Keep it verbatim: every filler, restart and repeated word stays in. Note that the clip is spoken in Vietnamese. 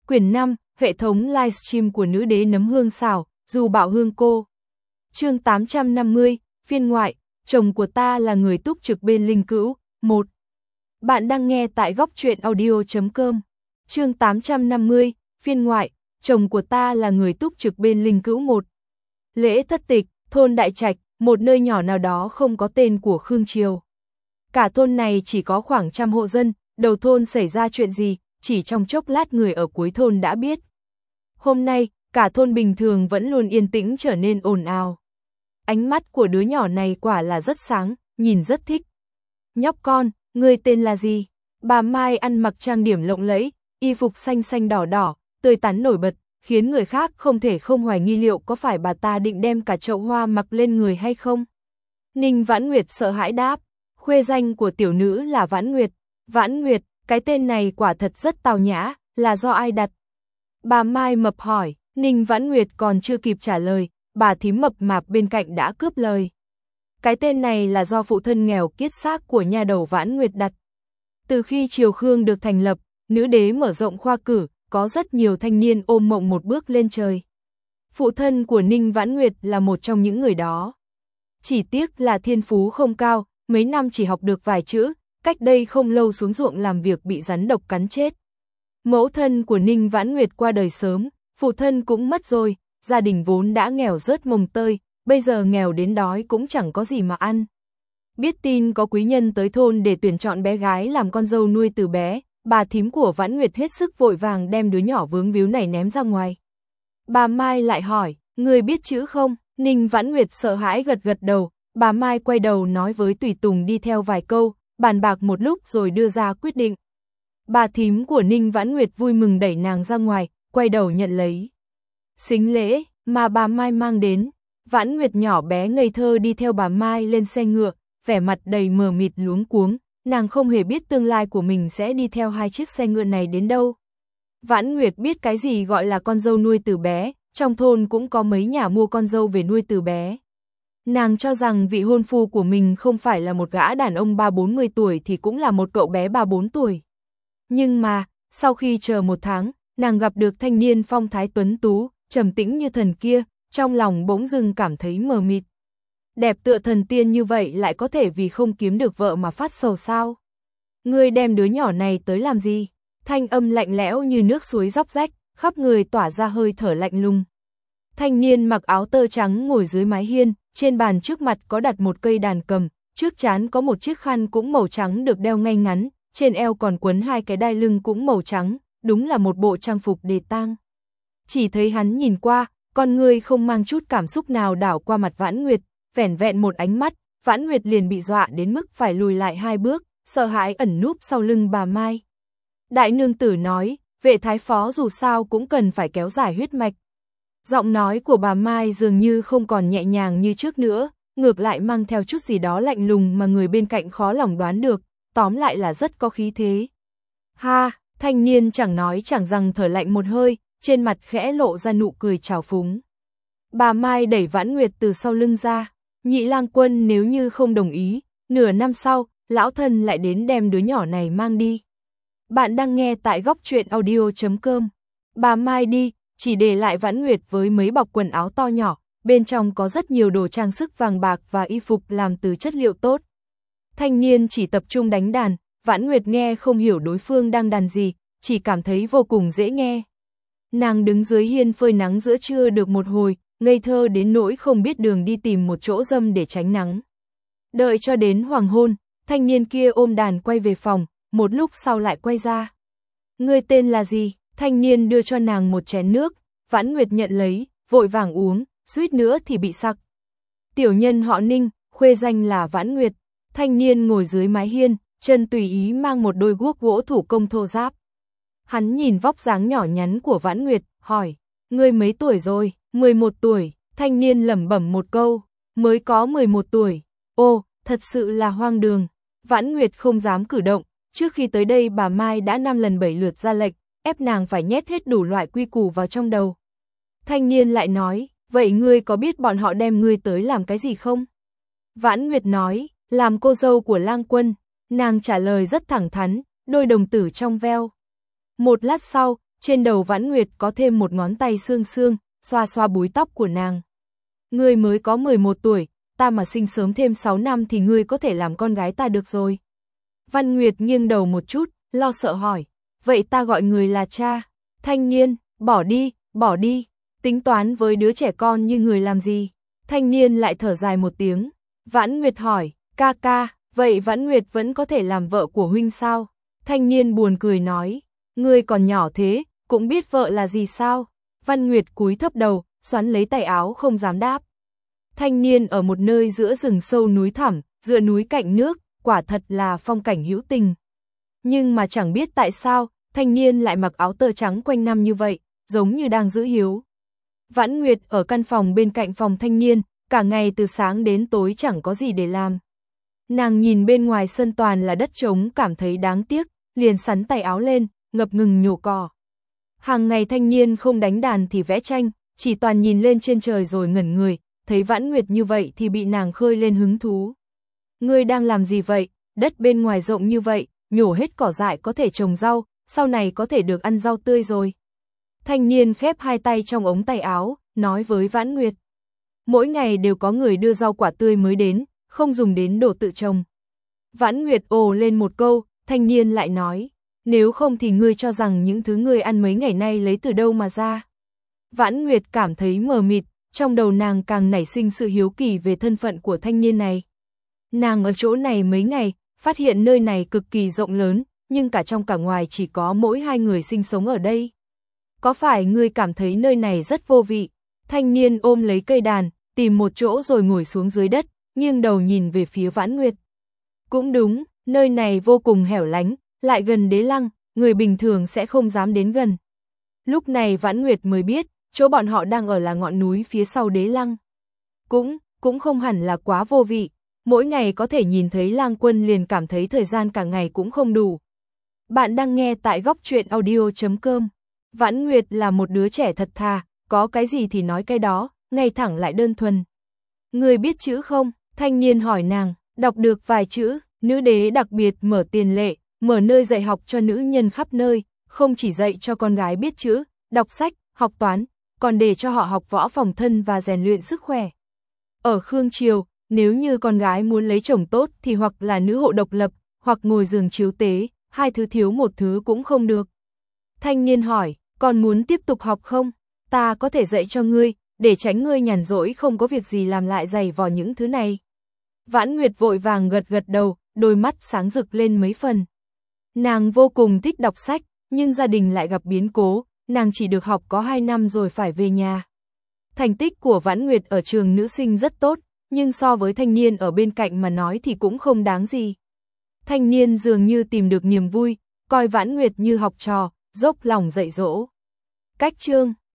Quyển năm, hệ thống livestream của nữ đế nấm hương xào, dù bảo hương cô. Chương tám trăm năm mươi, phiên ngoại, chồng của ta là người túc trực bên linh cữu, một. Bạn đang nghe tại góc truyện audio chấm com. Chương tám trăm năm mươi, phiên ngoại, chồng của ta là người túc trực bên linh cữu một. Lễ thất tịch, thôn Đại Trạch, một nơi nhỏ nào đó không có tên của Khương Triều. Cả thôn này chỉ có khoảng trăm hộ dân, đầu thôn xảy ra chuyện gì, chỉ trong chốc lát người ở cuối thôn đã biết. Hôm nay, cả thôn bình thường vẫn luôn yên tĩnh trở nên ồn ào. Ánh mắt của đứa nhỏ này quả là rất sáng, nhìn rất thích. Nhóc con, ngươi tên là gì? Bà Mai ăn mặc trang điểm lộng lẫy, y phục xanh xanh đỏ đỏ, tươi tắn nổi bật, khiến người khác không thể không hoài nghi liệu có phải bà ta định đem cả chậu hoa mặc lên người hay không. Ninh Vãn Nguyệt sợ hãi đáp, khuê danh của tiểu nữ là Vãn Nguyệt. Vãn Nguyệt, cái tên này quả thật rất tào nhã, là do ai đặt? Bà Mai mập hỏi, Ninh Vãn Nguyệt còn chưa kịp trả lời, bà thím mập mạp bên cạnh đã cướp lời. Cái tên này là do phụ thân nghèo kiết xác của nha đầu Vãn Nguyệt đặt. Từ khi Triều Khương được thành lập, nữ đế mở rộng khoa cử, có rất nhiều thanh niên ôm mộng một bước lên trời. Phụ thân của Ninh Vãn Nguyệt là một trong những người đó. Chỉ tiếc là thiên phú không cao, mấy năm chỉ học được vài chữ, cách đây không lâu xuống ruộng làm việc bị rắn độc cắn chết. Mẫu thân của Ninh Vãn Nguyệt qua đời sớm, phụ thân cũng mất rồi, gia đình vốn đã nghèo rớt mồng tơi, bây giờ nghèo đến đói cũng chẳng có gì mà ăn. Biết tin có quý nhân tới thôn để tuyển chọn bé gái làm con dâu nuôi từ bé, bà thím của Vãn Nguyệt hết sức vội vàng đem đứa nhỏ vướng víu này ném ra ngoài. Bà Mai lại hỏi, ngươi biết chữ không? Ninh Vãn Nguyệt sợ hãi gật gật đầu, bà Mai quay đầu nói với tùy tùng đi theo vài câu, bàn bạc một lúc rồi đưa ra quyết định. Bà thím của Ninh Vãn Nguyệt vui mừng đẩy nàng ra ngoài, quay đầu nhận lấy sính lễ mà bà Mai mang đến. Vãn Nguyệt nhỏ bé ngây thơ đi theo bà Mai lên xe ngựa, vẻ mặt đầy mờ mịt luống cuống, nàng không hề biết tương lai của mình sẽ đi theo hai chiếc xe ngựa này đến đâu. Vãn Nguyệt biết cái gì gọi là con dâu nuôi từ bé, trong thôn cũng có mấy nhà mua con dâu về nuôi từ bé. Nàng cho rằng vị hôn phu của mình không phải là một gã đàn ông ba bốn mươi tuổi thì cũng là một cậu bé ba bốn tuổi. Nhưng mà, sau khi chờ một tháng, nàng gặp được thanh niên phong thái tuấn tú, trầm tĩnh như thần kia, trong lòng bỗng dưng cảm thấy mờ mịt. Đẹp tựa thần tiên như vậy lại có thể vì không kiếm được vợ mà phát sầu sao? Ngươi đem đứa nhỏ này tới làm gì? Thanh âm lạnh lẽo như nước suối róc rách, khắp người tỏa ra hơi thở lạnh lùng. Thanh niên mặc áo tơ trắng ngồi dưới mái hiên, trên bàn trước mặt có đặt một cây đàn cầm, trước trán có một chiếc khăn cũng màu trắng được đeo ngay ngắn, trên eo còn quấn hai cái đai lưng cũng màu trắng, đúng là một bộ trang phục đề tang. Chỉ thấy hắn nhìn qua, con người không mang chút cảm xúc nào đảo qua mặt Vãn Nguyệt, vẻn vẹn một ánh mắt, Vãn Nguyệt liền bị dọa đến mức phải lùi lại hai bước, sợ hãi ẩn núp sau lưng bà Mai. Đại nương tử nói, vệ thái phó dù sao cũng cần phải kéo dài huyết mạch. Giọng nói của bà Mai dường như không còn nhẹ nhàng như trước nữa, ngược lại mang theo chút gì đó lạnh lùng mà người bên cạnh khó lòng đoán được, tóm lại là rất có khí thế. Ha, thanh niên chẳng nói chẳng rằng thở lạnh một hơi, trên mặt khẽ lộ ra nụ cười trào phúng. Bà Mai đẩy Vãn Nguyệt từ sau lưng ra, Nhị lang quân nếu như không đồng ý, nửa năm sau, lão thân lại đến đem đứa nhỏ này mang đi. Bạn đang nghe tại góc truyện audio chấm com. Bà Mai đi, chỉ để lại Vãn Nguyệt với mấy bọc quần áo to nhỏ, bên trong có rất nhiều đồ trang sức vàng bạc và y phục làm từ chất liệu tốt. Thanh niên chỉ tập trung đánh đàn, Vãn Nguyệt nghe không hiểu đối phương đang đàn gì, chỉ cảm thấy vô cùng dễ nghe. Nàng đứng dưới hiên phơi nắng giữa trưa được một hồi, ngây thơ đến nỗi không biết đường đi tìm một chỗ râm để tránh nắng. Đợi cho đến hoàng hôn, thanh niên kia ôm đàn quay về phòng, một lúc sau lại quay ra. Ngươi tên là gì? Thanh niên đưa cho nàng một chén nước, Vãn Nguyệt nhận lấy, vội vàng uống, suýt nữa thì bị sặc. Tiểu nhân họ Ninh, khuê danh là Vãn Nguyệt. Thanh niên ngồi dưới mái hiên, chân tùy ý mang một đôi guốc gỗ thủ công thô ráp. Hắn nhìn vóc dáng nhỏ nhắn của Vãn Nguyệt, hỏi, ngươi mấy tuổi rồi? mười một tuổi, thanh niên lẩm bẩm một câu, mới có mười một tuổi. Ô, thật sự là hoang đường. Vãn Nguyệt không dám cử động, trước khi tới đây bà Mai đã năm lần bảy lượt ra lệnh, ép nàng phải nhét hết đủ loại quy củ vào trong đầu. Thanh niên lại nói, vậy ngươi có biết bọn họ đem ngươi tới làm cái gì không? Vãn Nguyệt nói, làm cô dâu của lang quân. Nàng trả lời rất thẳng thắn, đôi đồng tử trong veo. Một lát sau, trên đầu Vãn Nguyệt có thêm một ngón tay xương xương, xoa xoa búi tóc của nàng. Ngươi mới có mười một tuổi, ta mà sinh sớm thêm sáu năm thì ngươi có thể làm con gái ta được rồi. Văn Nguyệt nghiêng đầu một chút, lo sợ hỏi, vậy ta gọi người là cha? Thanh niên, bỏ đi, bỏ đi, tính toán với đứa trẻ con như người làm gì? Thanh niên lại thở dài một tiếng. Vãn Nguyệt hỏi, ca ca, vậy Vãn Nguyệt vẫn có thể làm vợ của huynh sao? Thanh niên buồn cười nói, ngươi còn nhỏ thế, cũng biết vợ là gì sao? Văn Nguyệt cúi thấp đầu, xoắn lấy tay áo không dám đáp. Thanh niên ở một nơi giữa rừng sâu núi thẳm, dựa núi cạnh nước, quả thật là phong cảnh hữu tình. Nhưng mà chẳng biết tại sao, thanh niên lại mặc áo tơ trắng quanh năm như vậy, giống như đang giữ hiếu. Vãn Nguyệt ở căn phòng bên cạnh phòng thanh niên, cả ngày từ sáng đến tối chẳng có gì để làm. Nàng nhìn bên ngoài sân toàn là đất trống cảm thấy đáng tiếc, liền sắn tay áo lên, ngập ngừng nhổ cỏ. Hàng ngày thanh niên không đánh đàn thì vẽ tranh, chỉ toàn nhìn lên trên trời rồi ngẩn người, thấy Vãn Nguyệt như vậy thì bị nàng khơi lên hứng thú. Ngươi đang làm gì vậy, đất bên ngoài rộng như vậy, nhổ hết cỏ dại có thể trồng rau, sau này có thể được ăn rau tươi rồi. Thanh niên khép hai tay trong ống tay áo, nói với Vãn Nguyệt. Mỗi ngày đều có người đưa rau quả tươi mới đến, không dùng đến đồ tự trồng. Vãn Nguyệt ồ lên một câu, thanh niên lại nói, nếu không thì ngươi cho rằng những thứ ngươi ăn mấy ngày nay lấy từ đâu mà ra. Vãn Nguyệt cảm thấy mờ mịt, trong đầu nàng càng nảy sinh sự hiếu kỳ về thân phận của thanh niên này. Nàng ở chỗ này mấy ngày, phát hiện nơi này cực kỳ rộng lớn, nhưng cả trong cả ngoài chỉ có mỗi hai người sinh sống ở đây. Có phải ngươi cảm thấy nơi này rất vô vị? Thanh niên ôm lấy cây đàn, tìm một chỗ rồi ngồi xuống dưới đất, nghiêng đầu nhìn về phía Vãn Nguyệt. Cũng đúng, nơi này vô cùng hẻo lánh, lại gần đế lăng, người bình thường sẽ không dám đến gần. Lúc này Vãn Nguyệt mới biết, chỗ bọn họ đang ở là ngọn núi phía sau đế lăng. Cũng, cũng không hẳn là quá vô vị, mỗi ngày có thể nhìn thấy Lang Quân liền cảm thấy thời gian cả ngày cũng không đủ. Bạn đang nghe tại góc truyện audio chấm com. Vãn Nguyệt là một đứa trẻ thật thà, có cái gì thì nói cái đó, ngay thẳng lại đơn thuần. Người biết chữ không? Thanh niên hỏi nàng, đọc được vài chữ, nữ đế đặc biệt mở tiền lệ, mở nơi dạy học cho nữ nhân khắp nơi, không chỉ dạy cho con gái biết chữ, đọc sách, học toán, còn để cho họ học võ phòng thân và rèn luyện sức khỏe. Ở Khương Triều, nếu như con gái muốn lấy chồng tốt thì hoặc là nữ hộ độc lập, hoặc ngồi giường chiếu tế, hai thứ thiếu một thứ cũng không được. Thanh niên hỏi, còn muốn tiếp tục học không? Ta có thể dạy cho ngươi, để tránh ngươi nhàn rỗi không có việc gì làm lại giày vò những thứ này. Vãn Nguyệt vội vàng gật gật đầu, đôi mắt sáng rực lên mấy phần. Nàng vô cùng thích đọc sách, nhưng gia đình lại gặp biến cố, nàng chỉ được học có hai năm rồi phải về nhà. Thành tích của Vãn Nguyệt ở trường nữ sinh rất tốt, nhưng so với thanh niên ở bên cạnh mà nói thì cũng không đáng gì. Thanh niên dường như tìm được niềm vui, coi Vãn Nguyệt như học trò, dốc lòng dạy dỗ. Cách chương